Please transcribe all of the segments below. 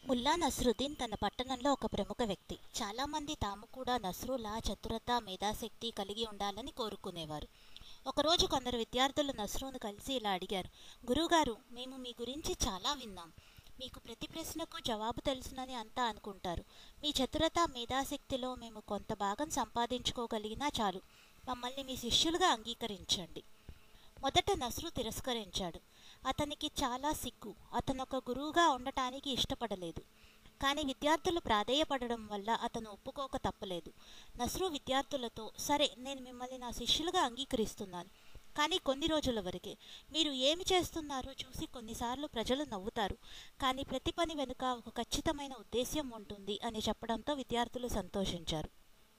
ముల్లా నస్రుద్దీన్ తన పట్టణంలో ఒక ప్రముఖ వ్యక్తి. చాలామంది తాము కూడా నస్రులా చతురత, మేధాశక్తి కలిగి ఉండాలని కోరుకునేవారు. ఒకరోజు కొందరు విద్యార్థులు నస్రును కలిసి ఇలా అడిగారు: గురువుగారు, మేము మీ గురించి చాలా విన్నాం. మీకు ప్రతి ప్రశ్నకు జవాబు తెలుసునని అంతా అనుకుంటారు. మీ చతురత, మేధాశక్తిలో మేము కొంత భాగం సంపాదించుకోగలిగినా చాలు. మమ్మల్ని మీ శిష్యులుగా అంగీకరించండి. మొదట నస్రు తిరస్కరించాడు. అతనికి చాలా సిగ్గు. అతను ఒక గురువుగా ఉండటానికి ఇష్టపడలేదు. కానీ విద్యార్థులు ప్రాధేయపడడం వల్ల అతను ఒప్పుకోక తప్పలేదు. నస్రు విద్యార్థులతో, సరే, నేను మిమ్మల్ని నా శిష్యులుగా అంగీకరిస్తున్నాను. కానీ కొన్ని రోజుల వరకే. మీరు ఏమి చేస్తున్నారో చూసి కొన్నిసార్లు ప్రజలు నవ్వుతారు. కానీ ప్రతి పని వెనుక ఒక ఖచ్చితమైన ఉద్దేశ్యం ఉంటుంది అని చెప్పడంతో విద్యార్థులు సంతోషించారు.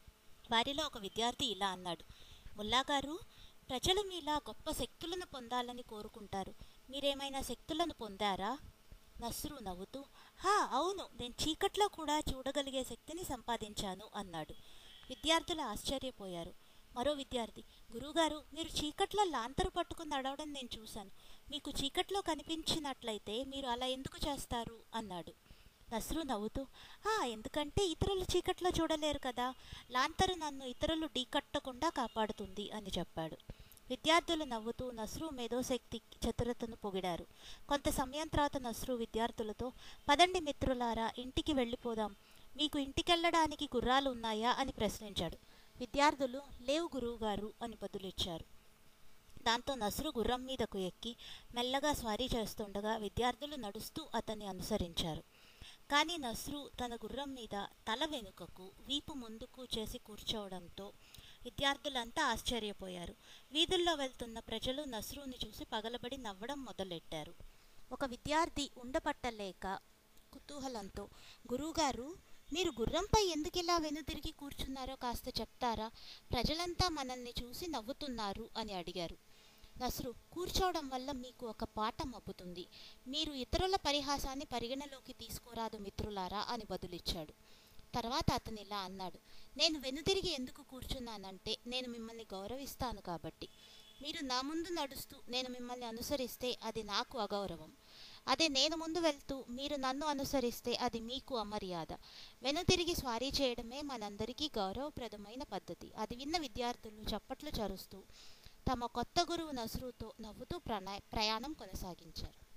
వారిలో ఒక విద్యార్థి ఇలా అన్నాడు: ముల్లాగారు, ప్రజలు మీలా గొప్ప శక్తులను పొందాలని కోరుకుంటారు. మీరేమైనా శక్తులను పొందారా? నస్రు నవ్వుతూ, అవును, నేను చీకట్లో కూడా చూడగలిగే శక్తిని సంపాదించాను అన్నాడు. విద్యార్థులు ఆశ్చర్యపోయారు. మరో విద్యార్థి: గురువుగారు, మీరు చీకట్లో లాంతరు పట్టుకుని నడవడం నేను చూశాను. మీకు చీకట్లో కనిపించినట్లయితే మీరు అలా ఎందుకు చేస్తారు అన్నాడు. నస్రు నవ్వుతూ, ఎందుకంటే ఇతరులు చీకట్లో చూడలేరు కదా. లాంతరు నన్ను ఇతరులు ఢీకట్టకుండా కాపాడుతుంది అని చెప్పాడు. విద్యార్థులు నవ్వుతూ నస్రు మేధోశక్తి, చతురతను పొగిడారు. కొంత సమయం తర్వాత నస్రు విద్యార్థులతో, పదండి మిత్రులారా, ఇంటికి వెళ్ళిపోదాం. మీకు ఇంటికెళ్ళడానికి గుర్రాలు ఉన్నాయా అని ప్రశ్నించాడు. విద్యార్థులు, లేవు గురువుగారు అని బదులిచ్చారు. దాంతో నస్రు గుర్రం మీదకు ఎక్కి మెల్లగా స్వారీ చేస్తుండగా విద్యార్థులు నడుస్తూ అతన్ని అనుసరించారు. కానీ నస్రు తన గుర్రం మీద తల వెనుకకు, వీపు ముందుకు చేసి కూర్చోవడంతో విద్యార్థులంతా ఆశ్చర్యపోయారు. వీధుల్లో వెళ్తున్న ప్రజలు నస్రుని చూసి పగలబడి నవ్వడం మొదలెట్టారు. ఒక విద్యార్థి ఉండపట్టలేక కుతూహలంతో, గురువుగారు, మీరు గుర్రంపై ఎందుకిలా వెనుదిరిగి కూర్చున్నారో కాస్త చెప్తారా? ప్రజలంతా మనల్ని చూసి నవ్వుతున్నారు అని అడిగారు. నస్రు, కూర్చోవడం వల్ల మీకు ఒక పాఠం అబ్బుతుంది. మీరు ఇతరుల పరిహాసాన్ని పరిగణలోకి తీసుకోరాదు మిత్రులారా అని బదులిచ్చాడు. తర్వాత అతను ఇలా అన్నాడు: నేను వెనుదిరిగి ఎందుకు కూర్చున్నానంటే నేను మిమ్మల్ని గౌరవిస్తాను కాబట్టి. మీరు నా ముందు నడుస్తూ నేను మిమ్మల్ని అనుసరిస్తే అది నాకు అగౌరవం. అదే నేను ముందు వెళ్తూ మీరు నన్ను అనుసరిస్తే అది మీకు అమర్యాద. వెనుతిరిగి స్వారీ చేయడమే మనందరికీ గౌరవప్రదమైన పద్ధతి. అది విన్న విద్యార్థులు చప్పట్లు చరుస్తూ తమ కొత్త గురువు నస్రుతో నవ్వుతూ ప్రయాణం కొనసాగించారు.